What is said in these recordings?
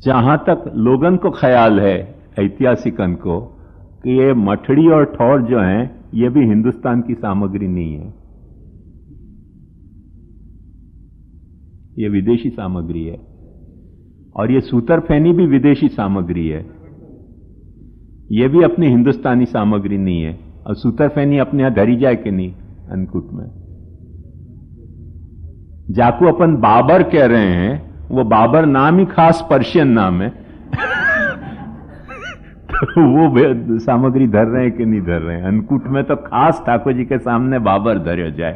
जहां तक लोगन को ख्याल है, ऐतिहासिकन को, कि ये मठड़ी और ठौर जो हैं ये भी हिंदुस्तान की सामग्री नहीं है, ये विदेशी सामग्री है। और ये सूतर फैनी भी विदेशी सामग्री है, ये भी अपनी हिंदुस्तानी सामग्री नहीं है। और सूतर फैनी अपने यहां धरी जाए कि नहीं अन्नकूट में। जाकू अपन बाबर कह रहे हैं, वो बाबर नाम ही खास पर्शियन नाम है तो वो सामग्री धर रहे हैं कि नहीं धर रहे हैं। अन्नकूट में तो खास ठाकुर जी के सामने बाबर धरे जाए।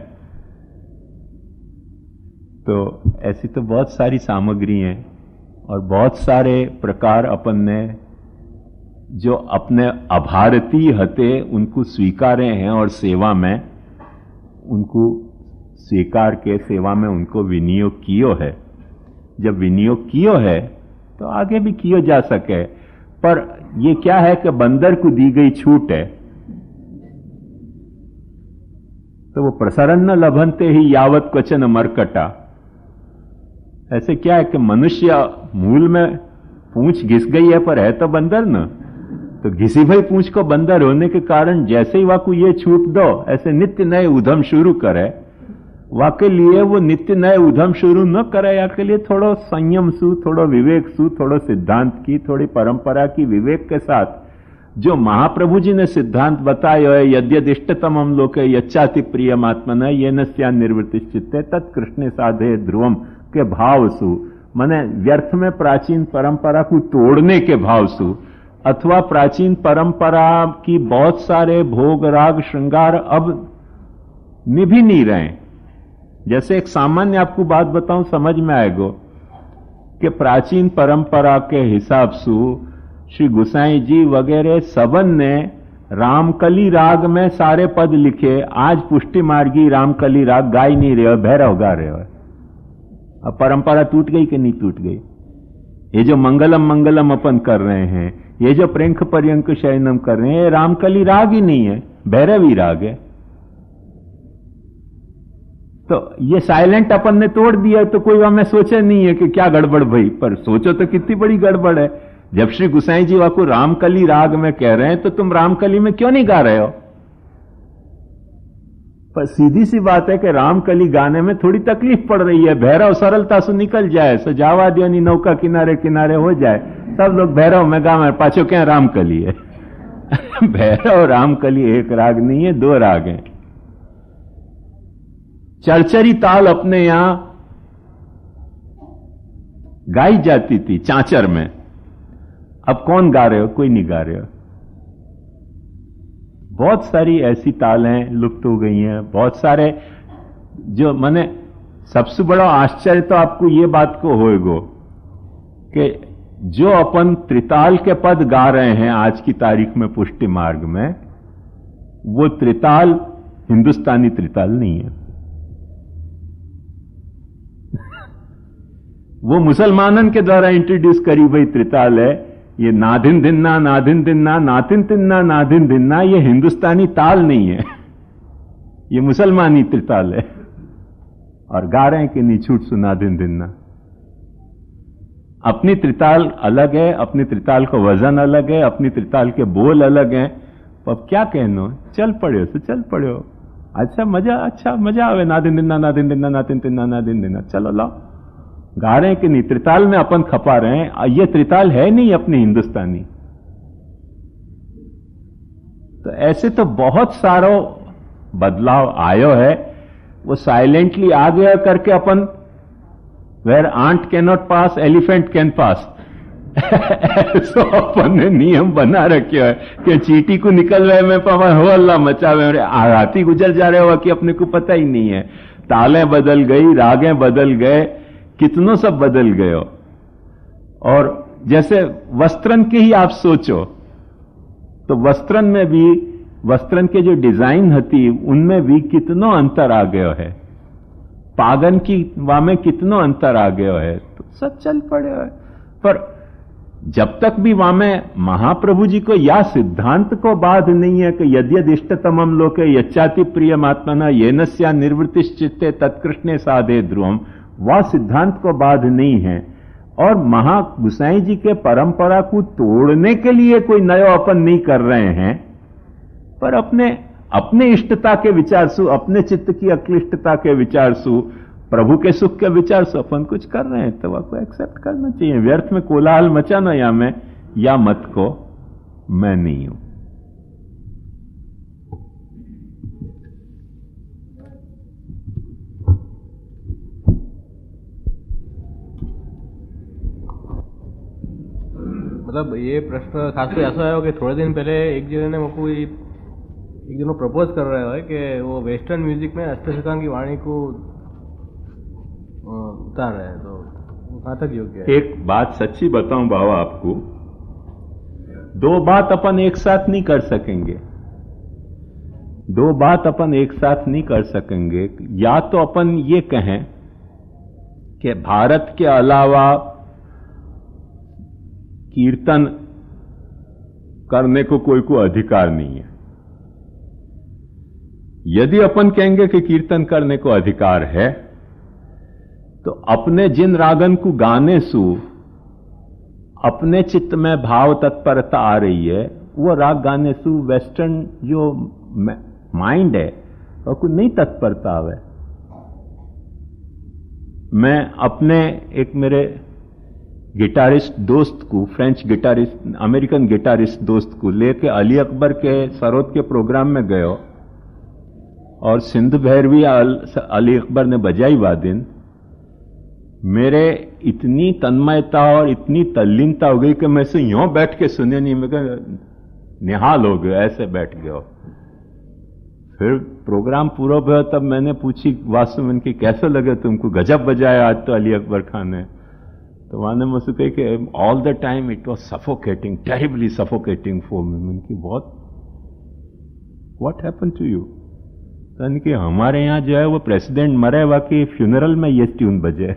तो ऐसी तो बहुत सारी सामग्री हैं और बहुत सारे प्रकार अपन ने जो अपने अभारतीय हते उनको स्वीकारे हैं और सेवा में उनको स्वीकार के सेवा में उनको विनियोग कियो है। जब विनियोग कियो है तो आगे भी कियो जा सके। पर ये क्या है कि बंदर को दी गई छूट है, तो वो प्रसरन न लभनते ही यावत क्वचन मरकटा। ऐसे क्या है कि मनुष्य मूल में पूंछ घिस गई है पर है तो बंदर न, तो घिसी भाई पूंछ को बंदर होने के कारण जैसे ही वाकू ये छूट दो ऐसे नित्य नए उधम शुरू करे, वाके लिए वो नित्य नए उधम शुरू न करे। या के लिए थोड़ो संयम सु, थोड़ो विवेक सु, थोड़ो सिद्धांत की, थोड़ी परंपरा की विवेक के साथ जो महाप्रभु जी ने सिद्धांत बतायो है, यद्यदिष्टतम हम लोके यच्चाति प्रियमात्मन ये नस्या निर्वृत्तिश्चित्ते तत्कृष्णे साधे ध्रुवम के भाव सु, माने व्यर्थ में प्राचीन परंपरा को तोड़ने के भाव सु, अथवा प्राचीन परंपरा की बहुत सारे भोग राग श्रृंगार अब निभ ही नहीं रहे। जैसे एक सामान्य आपको बात बताऊं समझ में आएगा कि प्राचीन परंपरा के हिसाब से श्री गोसाई जी वगैरह सबन ने रामकली राग में सारे पद लिखे। आज पुष्टि मार्गी रामकली राग गा ही नहीं रहे हो, भैरव गा रहे हो। अब परंपरा टूट गई कि नहीं टूट गई? ये जो मंगलम मंगलम अपन कर रहे हैं, ये जो प्रेंख पर्यंक शयनम कर रहे हैं, ये रामकली राग ही नहीं है, भैरवी राग है। तो ये साइलेंट अपन ने तोड़ दिया तो कोई हमें सोचे नहीं है कि क्या गड़बड़ भई, पर सोचो तो कितनी बड़ी गड़बड़ है। जब श्री गुसाई जी आपको रामकली राग में कह रहे हैं तो तुम रामकली में क्यों नहीं गा रहे हो? पर सीधी सी बात है कि रामकली गाने में थोड़ी तकलीफ पड़ रही है। भैरव सरलता से निकल जाए, सजावा दियोनी नौका किनारे किनारे हो जाए, सब लोग भैरव में गावे, पाछो क्या रामकली है भैरव रामकली एक राग नहीं है, दो राग हैं। चरचरी ताल अपने यहां गाई जाती थी चांचर में, अब कौन गा रहे हो? कोई नहीं गा रहे हो। बहुत सारी ऐसी तालें लुप्त हो गई हैं। बहुत सारे जो माने सबसे बड़ा आश्चर्य तो आपको ये बात को होएगो कि जो अपन त्रिताल के पद गा रहे हैं आज की तारीख में पुष्टि मार्ग में, वो त्रिताल हिंदुस्तानी त्रिताल नहीं है वो मुसलमानन के द्वारा इंट्रोड्यूस करी गई त्रिताल है। ये नादिन दिन्ना नादिन दिन्ना नातिन तिन्ना नादिन दिन्ना, ये हिंदुस्तानी ताल नहीं है, ये मुसलमानी त्रिताल है। और गा रहे हैं कि नहीं छूट सुना दिन दिन्ना। अपनी त्रिताल अलग है, अपनी त्रिताल का वजन अलग है, अपनी त्रिताल के बोल अलग हैं। अब क्या कहनो, चल पड़ो तो चल पड़ो, अच्छा मजा आवे, नादिन दिन्ना नादिन दिन्ना नातिन तिन्ना नादिन दिन्ना, चलो लाओ गा रहे हैं कि नहीं। त्रिताल में अपन खपा रहे हैं, ये त्रिताल है नहीं अपनी हिंदुस्तानी। तो ऐसे तो बहुत सारो बदलाव आयो है, वो साइलेंटली आ गया करके अपन where ant can not pass elephant can pass ऐसा अपन ने नियम बना रखे है कि चीटी को निकलवे में पवन हो अल्लाह मचावे, राती गुजर जा रहे हो कि अपने को पता ही नहीं है। तालें बदल गई, रागें बदल गए, कितनों सब बदल गए हो। और जैसे वस्त्रन के ही आप सोचो तो वस्त्रन में भी, वस्त्रन के जो डिजाइन हती उनमें भी कितनो अंतर आ गयो है, पागन की वा में कितनो अंतर आ गयो है। तो सब चल पड़े है। पर जब तक भी वहां में महाप्रभु जी को या सिद्धांत को बाध नहीं है कि यद्यदिष्टतमम लोके यच्चाति प्रियमात्मना येनस्या निर्वृत्तिश्चित्ते तत्कृष्णे साधे ध्रुवम, वह सिद्धांत को बाध नहीं है। और महा गुसाई जी के परंपरा को तोड़ने के लिए कोई नयो अपन नहीं कर रहे हैं, पर अपने इष्टता के विचार सु, अपने चित्त की अक्लिष्टता के विचार सु, प्रभु के सुख के विचार से अपन कुछ कर रहे हैं, तो आपको एक्सेप्ट करना चाहिए। व्यर्थ में कोलाहल मचाना या मत को मैं नहीं हूं। मतलब ये प्रश्न खास तो ऐसा है कि थोड़े दिन पहले एक जने ने मुझको एक दिन प्रपोज कर रहे हो कि वो वेस्टर्न म्यूजिक में अष्टसिद्धांत की वाणी को उतार रहे हैं, तो वो कहाँ तक योग्य है? एक बात सच्ची बताऊं बाबा आपको, दो बात अपन एक साथ नहीं कर सकेंगे। दो बात अपन एक साथ नहीं कर सकेंगे। या तो अपन ये कहें कि भारत के अलावा कीर्तन करने को कोई अधिकार नहीं है। यदि अपन कहेंगे कि कीर्तन करने को अधिकार है, तो अपने जिन रागन को गाने सु अपने चित्त में भाव तत्परता आ रही है, वो राग गाने सु वेस्टर्न जो माइंड है और को नहीं तत्परता आवे। मैं अपने एक मेरे गिटारिस्ट दोस्त को, फ्रेंच गिटारिस्ट, अमेरिकन गिटारिस्ट दोस्त को लेके अली अकबर के सरोद के प्रोग्राम में गयो और सिंध भैरवी अली अकबर ने बजाई वादिन। मेरे इतनी तन्मयता और इतनी तल्लीनता हो गई कि मैं से यूं बैठ के सुने नहीं, मैं निहाल हो गया, ऐसे बैठ गया। फिर प्रोग्राम पूरा हुआ, तब मैंने पूछी वासुमन की कैसे लगे तुमको, गजब बजाया आज तो अली अकबर खान ने। तो वहां ने मुझसे कही कि all the time it was suffocating, terribly suffocating for me. उनकी बहुत व्हाट हैपन टू यू? यानी कि हमारे यहां जो है वो प्रेसिडेंट मरे, बाकी फ्यूनरल में ये ट्यून बजे।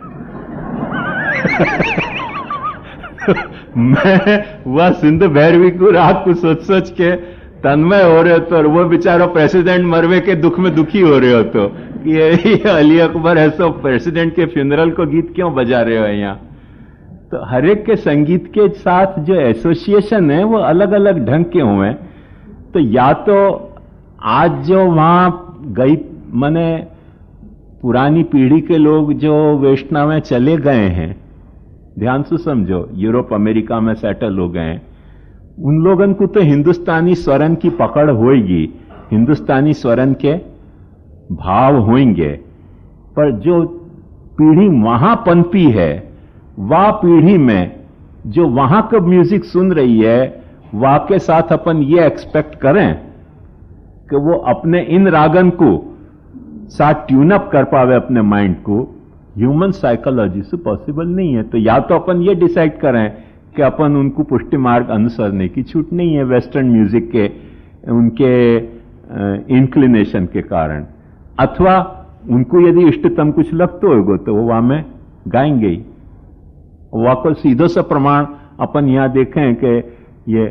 मैं वह सिंध भैरवी को रात को सोच सोच के तन्मय हो रहे हो, तो वो बेचारा प्रेसिडेंट मरवे के दुख में दुखी हो रहे हो, तो ये अली अकबर है सो प्रेसिडेंट के फ्यूनरल को गीत क्यों बजा रहे हो यहाँ? तो हर एक के संगीत के साथ जो एसोसिएशन है वो अलग अलग ढंग के हुए। तो या तो आज जो वहां गई माने पुरानी पीढ़ी के लोग जो वैष्णव में चले गए हैं, ध्यान से समझो, यूरोप अमेरिका में सेटल हो गए हैं, उन लोगों को तो हिंदुस्तानी स्वरन की पकड़ होगी, हिंदुस्तानी स्वरन के भाव होंगे। पर जो पीढ़ी वहां पनपी है, वह पीढ़ी में जो वहां का म्यूजिक सुन रही है, वह के साथ अपन ये एक्सपेक्ट करें कि वो अपने इन रागन को साथ ट्यून अप कर पावे अपने माइंड को, ह्यूमन साइकोलॉजी से पॉसिबल नहीं है। तो या तो अपन ये डिसाइड करें कि अपन उनको पुष्टि मार्ग अनुसरने की छूट नहीं है वेस्टर्न म्यूजिक के उनके इंक्लिनेशन के कारण, अथवा उनको यदि इष्टतम कुछ लगता होगा तो वो वहां में गाएंगे ही। वहां को सीधो सा प्रमाण अपन यहां देखें कि ये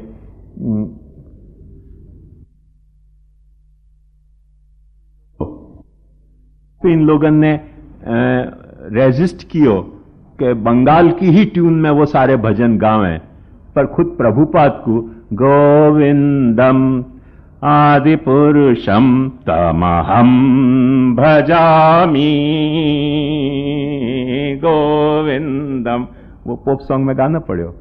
तो इन लोगों ने रेजिस्ट कियो कि बंगाल की ही ट्यून में वो सारे भजन गावें, पर खुद प्रभुपाद को गोविंदम आदि पुरुषम तमहम भजामी गोविंदम, वो पॉप सॉन्ग में गाना पड़ो।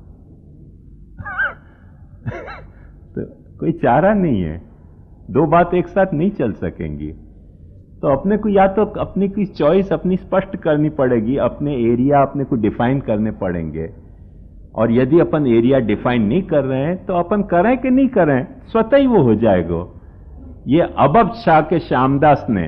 तो कोई चारा नहीं है, दो बात एक साथ नहीं चल सकेंगी। तो अपने को या तो अपनी की चॉइस अपनी स्पष्ट करनी पड़ेगी, अपने एरिया अपने को डिफाइन करने पड़ेंगे। और यदि अपन एरिया डिफाइन नहीं कर रहे हैं तो अपन करें कि नहीं करें, स्वतः ही वो हो जाएगा। ये अबब शाह के श्यामदास ने,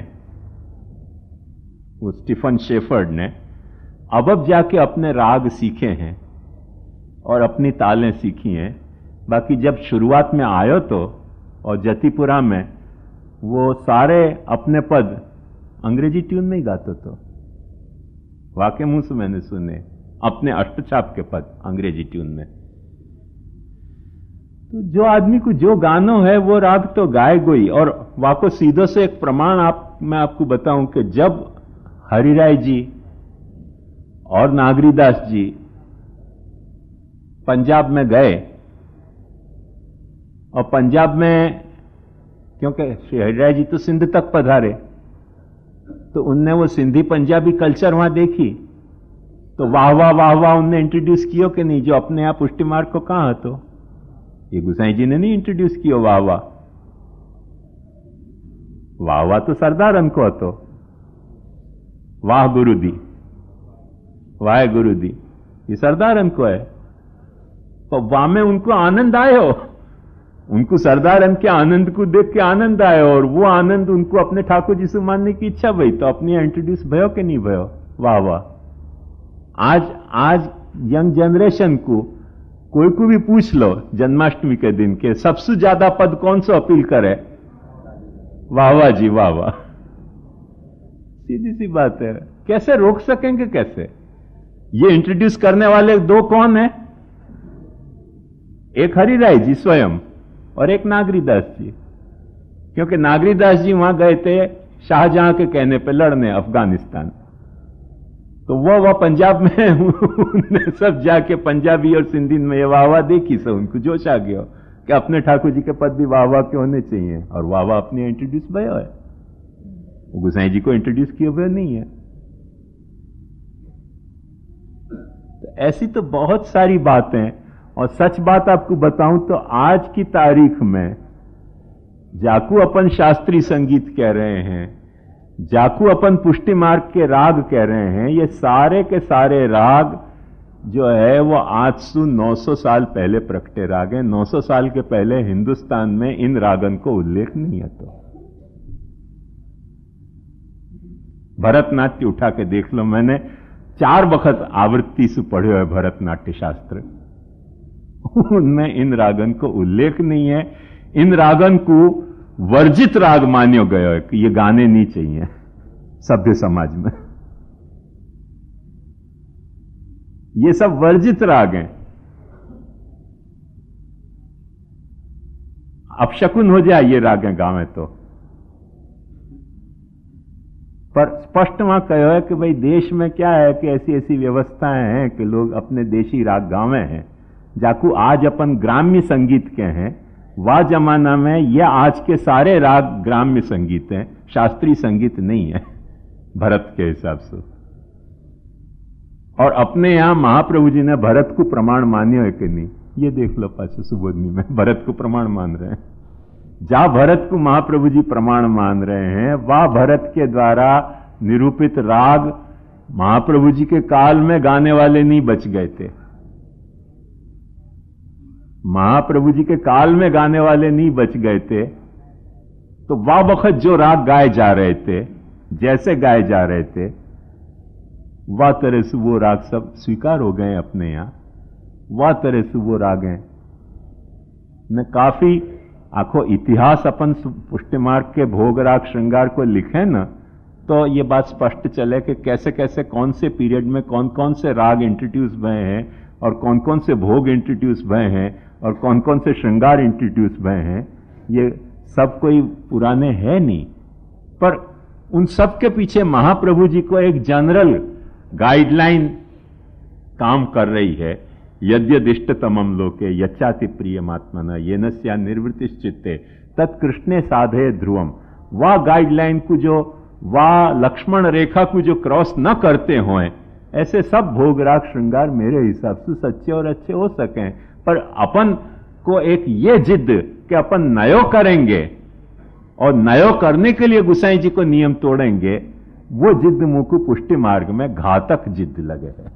वो स्टीफन शेफर्ड ने अबब जाके अपने राग सीखे हैं और अपनी तालें सीखी हैं। बाकी जब शुरुआत में आयो तो और जतिपुरा में वो सारे अपने पद अंग्रेजी ट्यून में ही गाते तो, वाकई मुंह से मैंने सुने अपने अष्टचाप के पद अंग्रेजी ट्यून में। तो जो आदमी को जो गानो है वो राग तो गाए गोई। और वाको सीधो से एक प्रमाण मैं आपको बताऊं कि जब हरिराय जी और नागरीदास जी पंजाब में गए, और पंजाब में क्योंकि श्री हरिराय जी तो सिंध तक पधारे, तो उनने वो सिंधी पंजाबी कल्चर वहां देखी, तो वाह वाह वाह वाह उनने इंट्रोड्यूस कियो कि नहीं, जो अपने आप पुष्टि मार्ग को कहां तो ये गुसाई जी ने नहीं इंट्रोड्यूस कियो वाह वाह। वाह वाह तो सरदारन को હતો, वाह गुरु दी, वाह गुरु दी, ये सरदारन को है। तो वाह में उनको आनंद आयो, उनको सरदारन के आनंद को देख के आनंद आयो, और वो आनंद उनको अपने ठाकुर जी से मानने की इच्छा भई, तो अपनी इंट्रोड्यूस भयो कि नहीं भयो, वाह वाह। आज यंग जनरेशन को कोई को भी पूछ लो जन्माष्टमी के दिन के सबसे ज्यादा पद कौन सा अपील करे, वाह वाह जी वाह वाह। सीधी सी बात है, कैसे रोक सकेंगे कैसे? ये इंट्रोड्यूस करने वाले दो कौन है? एक हरिराय जी स्वयं और एक नागरीदास जी, क्योंकि नागरीदास जी वहां गए थे शाहजहां के कहने पे लड़ने अफगानिस्तान, तो वह पंजाब में उन्हें सब जाके पंजाबी और सिंधी में ये वाह वाह देखी, सब उनको जोश आ गया कि अपने ठाकुर जी के पद भी वाह वाह के होने चाहिए, और वाह वाह अपनी इंट्रोड्यूस भयो है, वो गुसाई जी को इंट्रोड्यूस किए हुए नहीं है। तो ऐसी तो बहुत सारी बातें, और सच बात आपको बताऊं तो आज की तारीख में जाकू अपन शास्त्रीय संगीत कह रहे हैं, जाकू अपन पुष्टि मार्ग के राग कह रहे हैं, ये सारे के सारे राग जो है वो 800-900 साल पहले प्रकटे राग हैं। 900 साल के पहले हिंदुस्तान में इन रागन को उल्लेख नहीं है। तो भरतनाट्य उठा के देख लो, मैंने 4 वक्त आवृत्ति से पढ़े हुए भरतनाट्य शास्त्र, उनमें इन रागन को उल्लेख नहीं है। इन रागन को वर्जित राग मान्यो गयो है कि ये गाने नहीं चाहिए सभ्य समाज में, ये सब वर्जित राग हैं। अपशकुन हो जाए ये राग गावे तो, पर स्पष्ट वहां कहो है कि भाई देश में क्या है कि ऐसी ऐसी व्यवस्थाएं हैं कि लोग अपने देशी राग गावे हैं। जाकू आज अपन ग्राम्य संगीत के हैं, वह जमाना में ये आज के सारे राग ग्राम्य संगीत हैं, शास्त्रीय संगीत नहीं है भरत के हिसाब से। और अपने यहां महाप्रभु जी ने भरत को प्रमाण मान्यो है कि नहीं, ये देख लो पाछे सुबोधनी में भरत को प्रमाण मान रहे हैं। जहां भरत को महाप्रभु जी प्रमाण मान रहे हैं, वह भरत के द्वारा निरूपित राग महाप्रभु जी के काल में गाने वाले नहीं बच गए थे, महाप्रभु जी के काल में गाने वाले नहीं बच गए थे। तो वह वक्त जो राग गाए जा रहे थे, जैसे गाए जा रहे थे, वह तरह से वो राग सब स्वीकार हो गए अपने यहां, वह तरह से वो राग हैं न। काफी आखो इतिहास अपन पुष्टि मार्ग के भोग राग श्रृंगार को लिखे न, तो ये बात स्पष्ट चले कि कैसे कैसे कौन से पीरियड में कौन कौन से राग इंट्रोड्यूस भये हैं, और कौन कौन से भोग इंट्रोड्यूस भये हैं, और कौन कौन से श्रृंगार इंट्रोड्यूस भये हैं। ये सब कोई पुराने है नहीं, पर उन सब के पीछे महाप्रभु जी को एक जनरल गाइडलाइन काम कर रही है। यद्यदिष्टतमम लोके यच्चाति प्रियमात्मना येनस्या निर्वृतिश्चित्ते तत्कृष्णे साधे ध्रुवम। वह गाइडलाइन को जो, वह लक्ष्मण रेखा को जो क्रॉस न करते हों, ऐसे सब भोग राग श्रृंगार मेरे हिसाब से सच्चे और अच्छे हो सकें। पर अपन को एक ये जिद कि अपन नयो करेंगे और नयो करने के लिए गुसाई जी को नियम तोड़ेंगे, वो जिद मुंह को पुष्टि मार्ग में घातक जिद लगे है।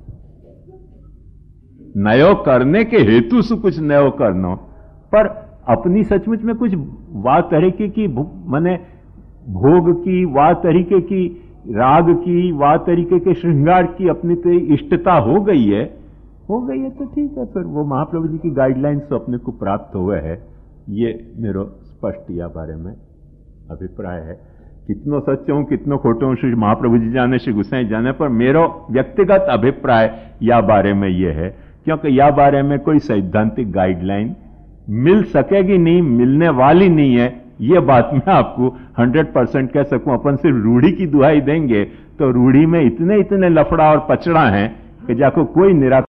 नयो करने के हेतु से कुछ नयो करना, पर अपनी सचमुच में कुछ वाह तरीके की माने भोग की, वाह तरीके की राग की, वाह तरीके के श्रृंगार की अपनी तो इष्टता हो गई है तो ठीक है, फिर वो महाप्रभु जी की गाइडलाइंस तो अपने को प्राप्त हुए है। ये मेरा स्पष्ट या बारे में अभिप्राय है। कितनो सच्चो हूं कितनो खोटो हूं श्री महाप्रभु जी जाने, श्री गुसाई जाने, पर मेरा व्यक्तिगत अभिप्राय या बारे में ये है, क्योंकि या बारे में कोई सैद्धांतिक गाइडलाइन मिल सकेगी नहीं, मिलने वाली नहीं है। ये बात मैं आपको 100% कह सकूं। अपन सिर्फ रूढ़ी की दुहाई देंगे तो रूढ़ी में इतने इतने लफड़ा और पचड़ा हैं कि जाको कोई निराकरण